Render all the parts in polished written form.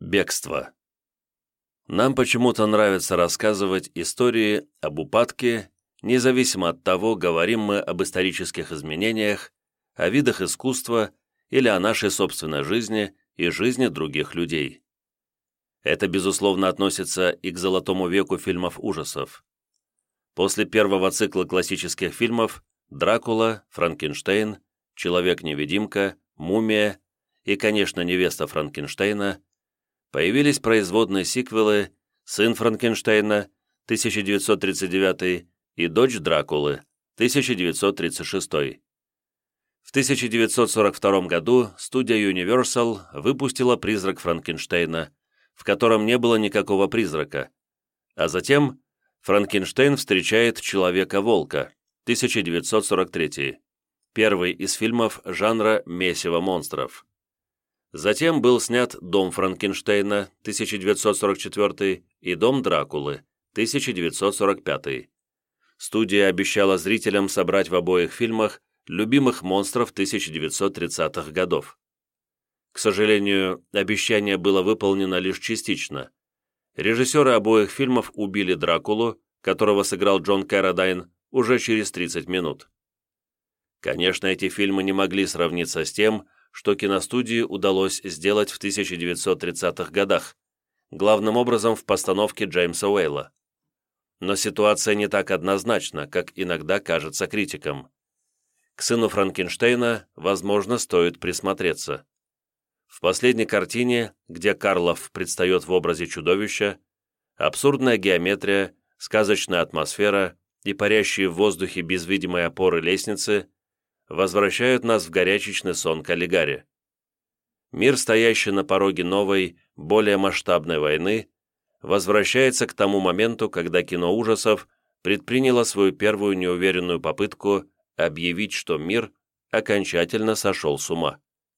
Бегство. Нам почему-то нравится рассказывать истории об упадке, независимо от того, говорим мы об исторических изменениях, о видах искусства или о нашей собственной жизни и жизни других людей. Это, безусловно, относится и к золотому веку фильмов ужасов. После первого цикла классических фильмов «Дракула», «Франкенштейн», «Человек-невидимка», «Мумия» и, конечно, «Невеста Франкенштейна» появились производные сиквелы «Сын Франкенштейна» 1939 и «Дочь Дракулы» 1936. В 1942 году студия Universal выпустила «Призрак Франкенштейна», в котором не было никакого призрака, а затем «Франкенштейн встречает Человека-волка» 1943, первый из фильмов жанра месиво монстров. Затем был снят «Дом Франкенштейна» 1944 и «Дом Дракулы» 1945. Студия обещала зрителям собрать в обоих фильмах любимых монстров 1930-х годов. К сожалению, обещание было выполнено лишь частично. Режиссеры обоих фильмов убили Дракулу, которого сыграл Джон Каррадайн, уже через 30 минут. Конечно, эти фильмы не могли сравниться с тем, что киностудии удалось сделать в 1930-х годах, главным образом в постановке Джеймса Уэйла. Но ситуация не так однозначна, как иногда кажется критикам. К «Сыну Франкенштейна», возможно, стоит присмотреться. В последней картине, где Карлов предстает в образе чудовища, абсурдная геометрия, сказочная атмосфера и парящие в воздухе без видимой опоры лестницы возвращают нас в горячечный сон Каллигари. Мир, стоящий на пороге новой, более масштабной войны, возвращается к тому моменту, когда кино ужасов предприняло свою первую неуверенную попытку объявить, что мир окончательно сошел с ума.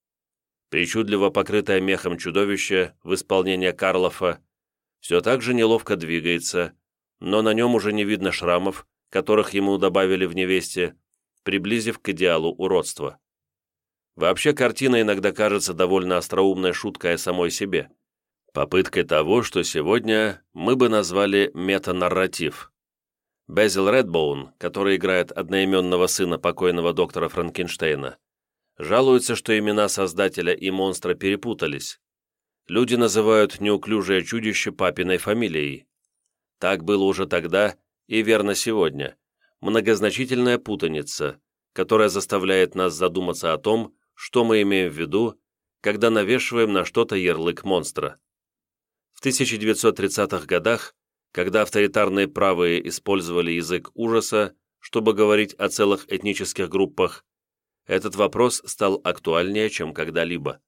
Причудливо покрытое мехом чудовище в исполнении Карлофа все так же неловко двигается, но на нем уже не видно шрамов, которых ему добавили в «Невесте», приблизив к идеалу уродства. Вообще, картина иногда кажется довольно остроумной шуткой о самой себе, попыткой того, что сегодня мы бы назвали метанарратив. Безил Редбоун, который играет одноименного сына покойного доктора Франкенштейна, жалуется, что имена создателя и монстра перепутались. Люди называют неуклюжее чудище папиной фамилией. Так было уже тогда и верно сегодня. Многозначительная путаница, которая заставляет нас задуматься о том, что мы имеем в виду, когда навешиваем на что-то ярлык монстра. В 1930-х годах, когда авторитарные правые использовали язык ужаса, чтобы говорить о целых этнических группах, этот вопрос стал актуальнее, чем когда-либо.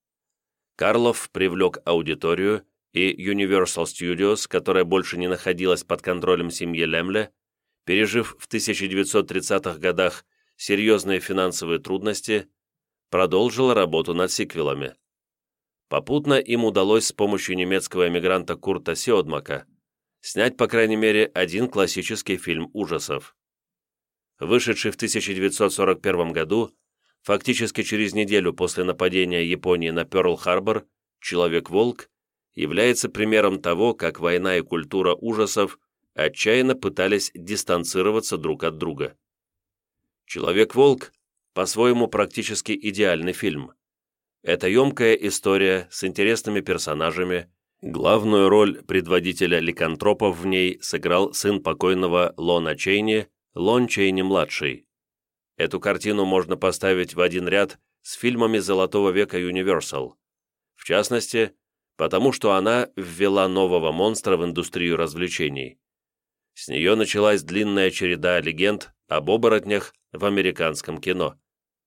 Карлов привлек аудиторию, и Universal Studios, которая больше не находилась под контролем семьи Лемле, пережив в 1930-х годах серьезные финансовые трудности, продолжила работу над сиквелами. Попутно им удалось с помощью немецкого эмигранта Курта Сиодмака снять, по крайней мере, один классический фильм ужасов. Вышедший в 1941 году, фактически через неделю после нападения Японии на Пёрл-Харбор, «Человек-волк» является примером того, как война и культура ужасов отчаянно пытались дистанцироваться друг от друга. «Человек-волк» по-своему практически идеальный фильм. Это емкая история с интересными персонажами. Главную роль предводителя ликантропов в ней сыграл сын покойного Лона Чейни, Лон Чейни-младший. Эту картину можно поставить в один ряд с фильмами золотого века Universal. В частности, потому что она ввела нового монстра в индустрию развлечений. С нее началась длинная череда легенд об оборотнях в американском кино.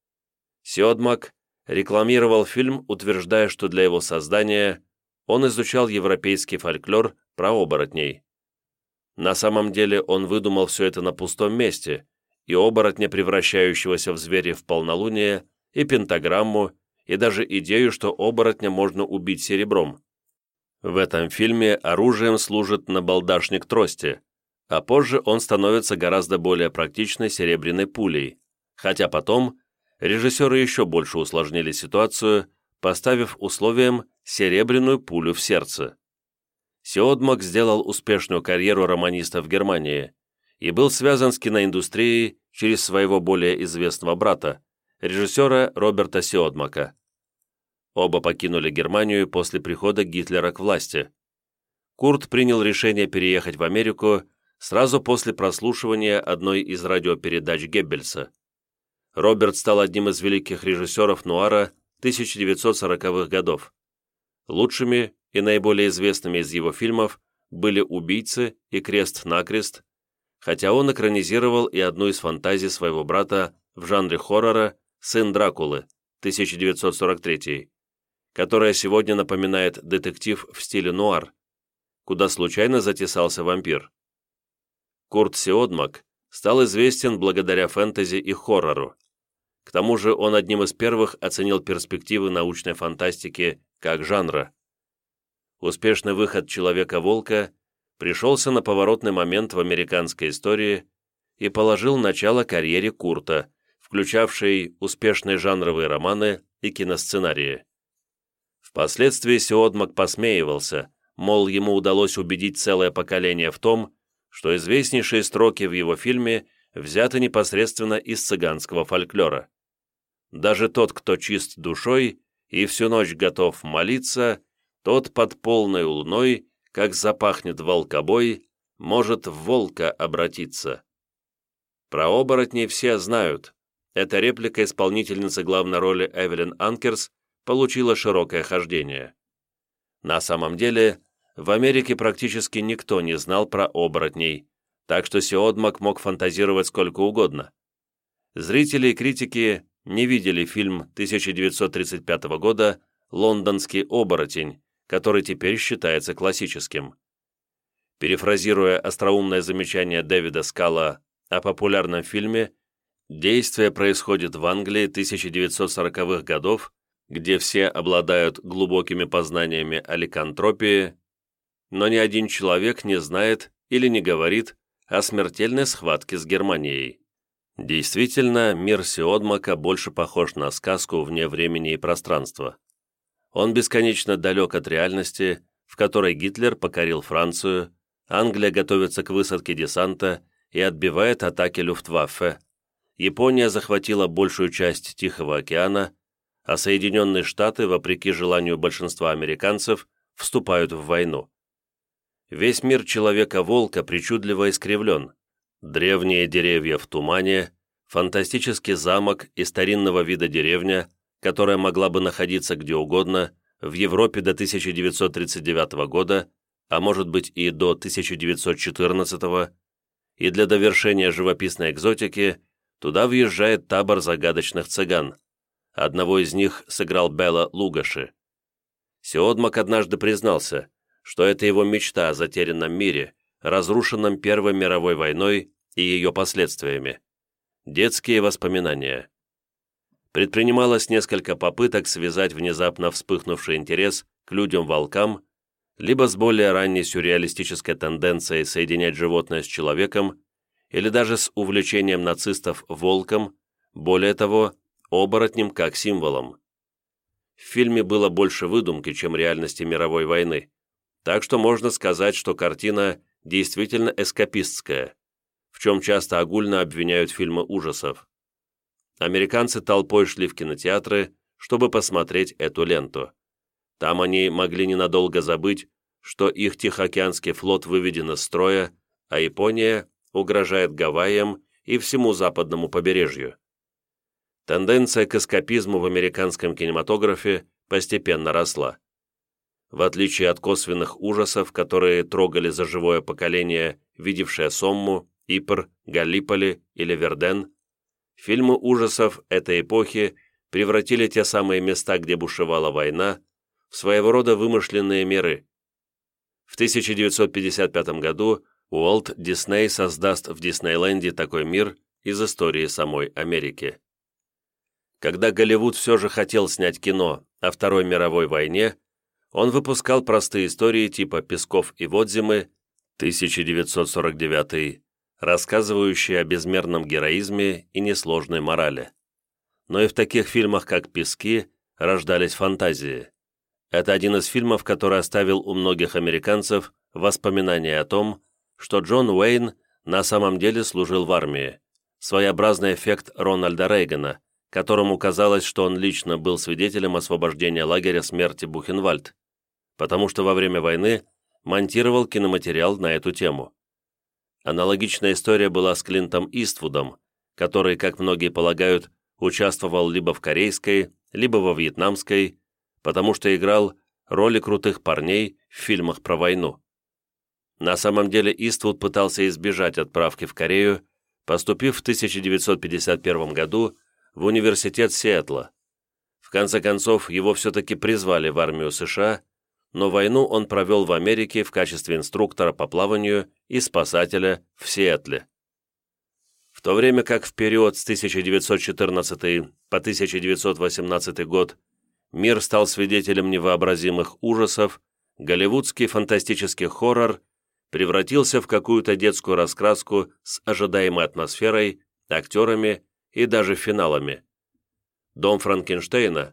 Сиодмак рекламировал фильм, утверждая, что для его создания он изучал европейский фольклор про оборотней. На самом деле он выдумал все это на пустом месте, и оборотня, превращающегося в зверя в полнолуние, и пентаграмму, и даже идею, что оборотня можно убить серебром. В этом фильме оружием служит набалдашник трости, а позже он становится гораздо более практичной серебряной пулей, хотя потом режиссеры еще больше усложнили ситуацию, поставив условием «Серебряную пулю в сердце». Сиодмак сделал успешную карьеру романиста в Германии и был связан с киноиндустрией через своего более известного брата, режиссера Роберта Сиодмака. Оба покинули Германию после прихода Гитлера к власти. Курт принял решение переехать в Америку сразу после прослушивания одной из радиопередач Геббельса. Роберт стал одним из великих режиссеров нуара 1940-х годов. Лучшими и наиболее известными из его фильмов были «Убийцы» и «Крест-накрест», хотя он экранизировал и одну из фантазий своего брата в жанре хоррора «Сын Дракулы» 1943, которая сегодня напоминает детектив в стиле нуар, куда случайно затесался вампир. Курт Сиодмак стал известен благодаря фэнтези и хоррору. К тому же он одним из первых оценил перспективы научной фантастики как жанра. Успешный выход «Человека-волка» пришелся на поворотный момент в американской истории и положил начало карьере Курта, включавшей успешные жанровые романы и киносценарии. Впоследствии Сиодмак посмеивался, мол, ему удалось убедить целое поколение в том, что известнейшие строки в его фильме взяты непосредственно из цыганского фольклора. Даже тот, кто чист душой и всю ночь готов молиться, тот под полной луной, как запахнет волкобой, может в волка обратиться. Про оборотней все знают. Эта реплика исполнительницы главной роли Эвелин Анкерс получила широкое хождение. На самом деле, в Америке практически никто не знал про оборотней, так что Сиодмак мог фантазировать сколько угодно. Зрители и критики не видели фильм 1935 года «Лондонский оборотень», который теперь считается классическим. Перефразируя остроумное замечание Дэвида Скала о популярном фильме, действие происходит в Англии 1940-х годов, где все обладают глубокими познаниями о ликантропии, но ни один человек не знает или не говорит о смертельной схватке с Германией. Действительно, мир Сиодмака больше похож на сказку вне времени и пространства. Он бесконечно далек от реальности, в которой Гитлер покорил Францию, Англия готовится к высадке десанта и отбивает атаки Люфтваффе, Япония захватила большую часть Тихого океана, а Соединенные Штаты, вопреки желанию большинства американцев, вступают в войну. Весь мир Человека-волка причудливо искривлен. Древние деревья в тумане, фантастический замок и старинного вида деревня, которая могла бы находиться где угодно, в Европе до 1939 года, а может быть и до 1914, и для довершения живописной экзотики туда въезжает табор загадочных цыган. Одного из них сыграл Бела Лугоши. Сиодмак однажды признался, что это его мечта о затерянном мире, разрушенном Первой мировой войной и ее последствиями. Детские воспоминания. Предпринималось несколько попыток связать внезапно вспыхнувший интерес к людям-волкам либо с более ранней сюрреалистической тенденцией соединять животное с человеком, или даже с увлечением нацистов волком, более того, оборотнем как символом. В фильме было больше выдумки, чем реальности мировой войны, так что можно сказать, что картина действительно эскапистская, в чем часто огульно обвиняют фильмы ужасов. Американцы толпой шли в кинотеатры, чтобы посмотреть эту ленту. Там они могли ненадолго забыть, что их Тихоокеанский флот выведен из строя, а Япония угрожает Гавайям и всему западному побережью. Тенденция к эскапизму в американском кинематографе постепенно росла. В отличие от косвенных ужасов, которые трогали за живое поколение, видевшее Сомму, Ипр, Галлиполи или Верден, фильмы ужасов этой эпохи превратили те самые места, где бушевала война, в своего рода вымышленные миры. В 1955 году Уолт Дисней создаст в Диснейленде такой мир из истории самой Америки. Когда Голливуд все же хотел снять кино о Второй мировой войне, он выпускал простые истории типа «Песков и Водзимы» 1949, рассказывающие о безмерном героизме и несложной морали. Но и в таких фильмах, как «Пески», рождались фантазии. Это один из фильмов, который оставил у многих американцев воспоминания о том, что Джон Уэйн на самом деле служил в армии. Своеобразный эффект Рональда Рейгана, которому казалось, что он лично был свидетелем освобождения лагеря смерти Бухенвальд, потому что во время войны монтировал киноматериал на эту тему. Аналогичная история была с Клинтом Иствудом, который, как многие полагают, участвовал либо в корейской, либо во вьетнамской, потому что играл роли крутых парней в фильмах про войну. На самом деле Иствуд пытался избежать отправки в Корею, поступив в 1951 году в университет Сиэтла. В конце концов, его все-таки призвали в армию США, но войну он провел в Америке в качестве инструктора по плаванию и спасателя в Сиэтле. В то время как в период с 1914 по 1918 год мир стал свидетелем невообразимых ужасов, голливудский фантастический хоррор превратился в какую-то детскую раскраску с ожидаемой атмосферой, актерами и даже финалами. «Дом Франкенштейна»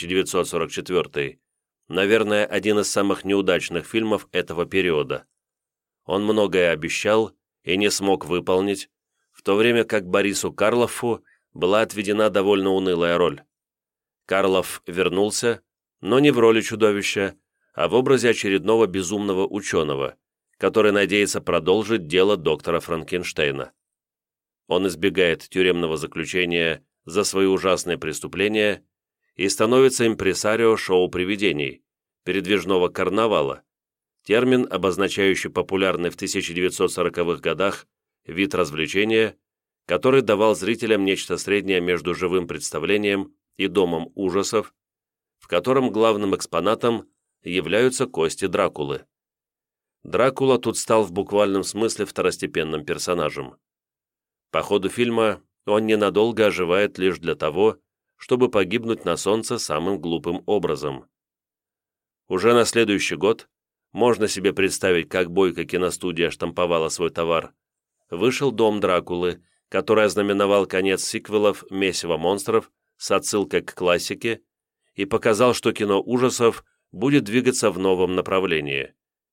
1944, наверное, один из самых неудачных фильмов этого периода. Он многое обещал и не смог выполнить, в то время как Борису Карлоффу была отведена довольно унылая роль. Карлофф вернулся, но не в роли чудовища, а в образе очередного безумного ученого, который надеется продолжить дело доктора Франкенштейна. Он избегает тюремного заключения за свои ужасные преступления и становится импресарио шоу привидений, передвижного карнавала, термин, обозначающий популярный в 1940-х годах вид развлечения, который давал зрителям нечто среднее между живым представлением и домом ужасов, в котором главным экспонатом являются кости Дракулы. Дракула тут стал в буквальном смысле второстепенным персонажем. По ходу фильма он ненадолго оживает лишь для того, чтобы погибнуть на солнце самым глупым образом. Уже на следующий год, можно себе представить, как бойко киностудия штамповала свой товар, вышел «Дом Дракулы», который ознаменовал конец сиквелов «Месиво монстров» с отсылкой к классике и показал, что кино ужасов будет двигаться в новом направлении.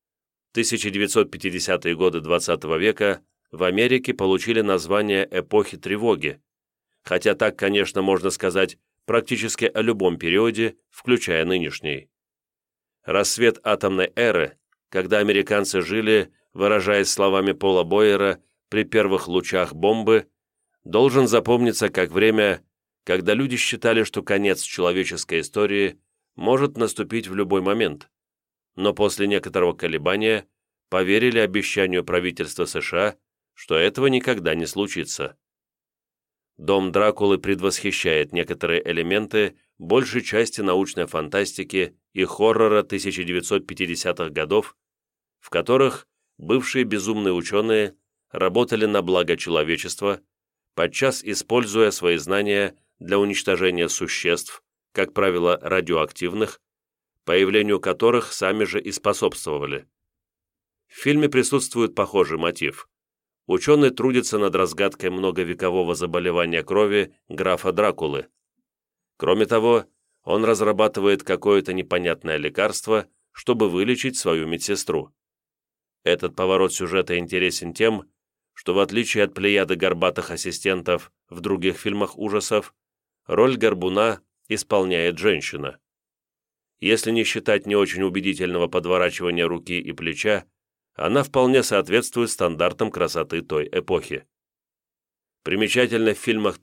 1950-е годы XX века в Америке получили название эпохи тревоги, хотя так, конечно, можно сказать практически о любом периоде, включая нынешний. Рассвет атомной эры, когда американцы жили, выражаясь словами Пола Бойера, при первых лучах бомбы, должен запомниться как время, когда люди считали, что конец человеческой истории может наступить в любой момент, но после некоторого колебания поверили обещанию правительства США, что этого никогда не случится. «Дом Дракулы» предвосхищает некоторые элементы большей части научной фантастики и хоррора 1950-х годов, в которых бывшие безумные ученые работали на благо человечества, подчас используя свои знания для уничтожения существ, как правило, радиоактивных, появлению которых сами же и способствовали. В фильме присутствует похожий мотив. Ученый трудится над разгадкой многовекового заболевания крови графа Дракулы. Кроме того, он разрабатывает какое-то непонятное лекарство, чтобы вылечить свою медсестру. Этот поворот сюжета интересен тем, что в отличие от плеяды горбатых ассистентов в других фильмах ужасов, роль горбуна исполняет женщина. Если не считать не очень убедительного подворачивания руки и плеча, она вполне соответствует стандартам красоты той эпохи. Примечательно в фильмах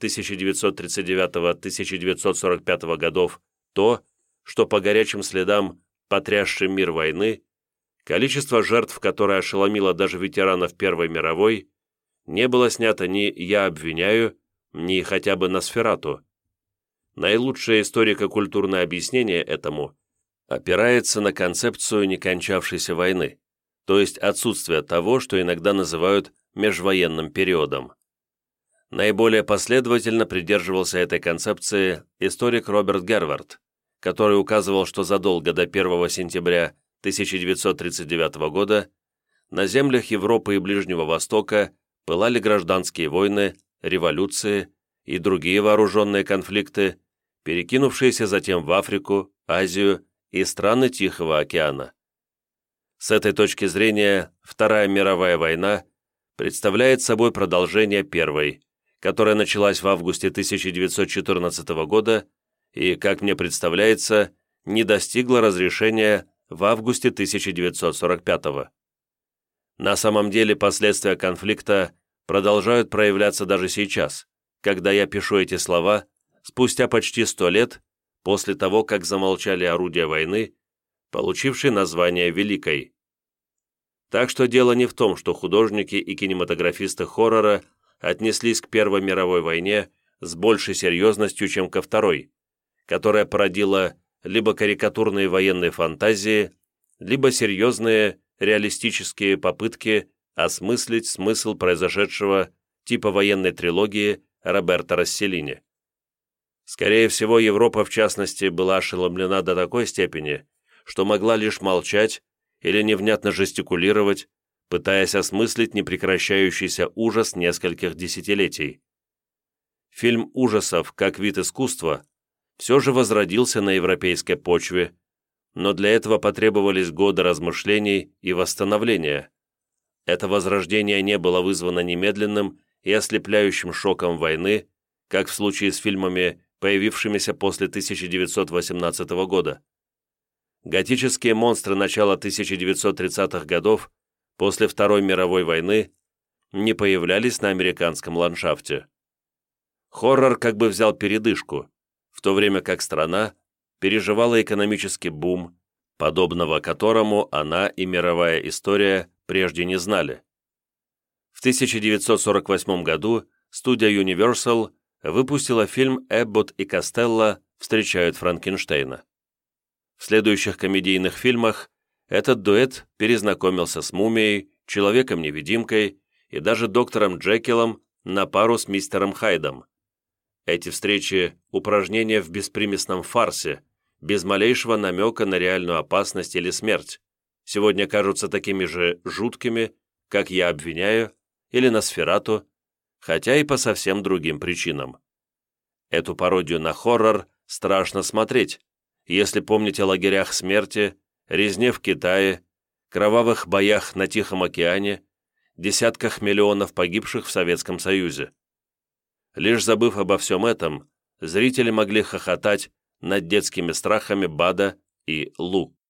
1939-1945 годов то, что по горячим следам потрясший мир войны, количество жертв, которое ошеломило даже ветеранов Первой мировой, не было снято ни «Я обвиняю», ни хотя бы «Носферату». Наилучшее историко-культурное объяснение этому опирается на концепцию некончавшейся войны, то есть отсутствие того, что иногда называют межвоенным периодом. Наиболее последовательно придерживался этой концепции историк Роберт Гервард, который указывал, что задолго до 1 сентября 1939 года на землях Европы и Ближнего Востока пылали гражданские войны, революции и другие вооруженные конфликты, перекинувшиеся затем в Африку, Азию и страны Тихого океана. С этой точки зрения Вторая мировая война представляет собой продолжение Первой, которая началась в августе 1914 года и, как мне представляется, не достигла разрешения в августе 1945. На самом деле последствия конфликта продолжают проявляться даже сейчас, когда я пишу эти слова, спустя почти 100 лет после того, как замолчали орудия войны, получившие название Великой. Так что дело не в том, что художники и кинематографисты хоррора отнеслись к Первой мировой войне с большей серьезностью, чем ко Второй, которая породила либо карикатурные военные фантазии, либо серьезные реалистические попытки осмыслить смысл произошедшего типа военной трилогии Роберто Росселлини. Скорее всего, Европа, в частности, была ошеломлена до такой степени, что могла лишь молчать или невнятно жестикулировать, пытаясь осмыслить непрекращающийся ужас нескольких десятилетий. Фильм ужасов, как вид искусства, все же возродился на европейской почве, но для этого потребовались годы размышлений и восстановления. Это возрождение не было вызвано немедленным и ослепляющим шоком войны, как в случае с фильмами, появившимися после 1918 года. Готические монстры начала 1930-х годов, после Второй мировой войны, не появлялись на американском ландшафте. Хоррор как бы взял передышку, в то время как страна переживала экономический бум, подобного которому она и мировая история прежде не знали. В 1948 году студия Universal выпустила фильм «Эбботт и Костелло встречают Франкенштейна». В следующих комедийных фильмах этот дуэт перезнакомился с Мумией, Человеком-невидимкой и даже доктором Джекилом на пару с мистером Хайдом. Эти встречи – упражнения в беспримесном фарсе, без малейшего намека на реальную опасность или смерть, сегодня кажутся такими же жуткими, как «Я обвиняю» или «Носферату», хотя и по совсем другим причинам. Эту пародию на хоррор страшно смотреть, если помните о лагерях смерти, резне в Китае, кровавых боях на Тихом океане, десятках миллионов погибших в Советском Союзе. Лишь забыв обо всем этом, зрители могли хохотать над детскими страхами Бада и Лу.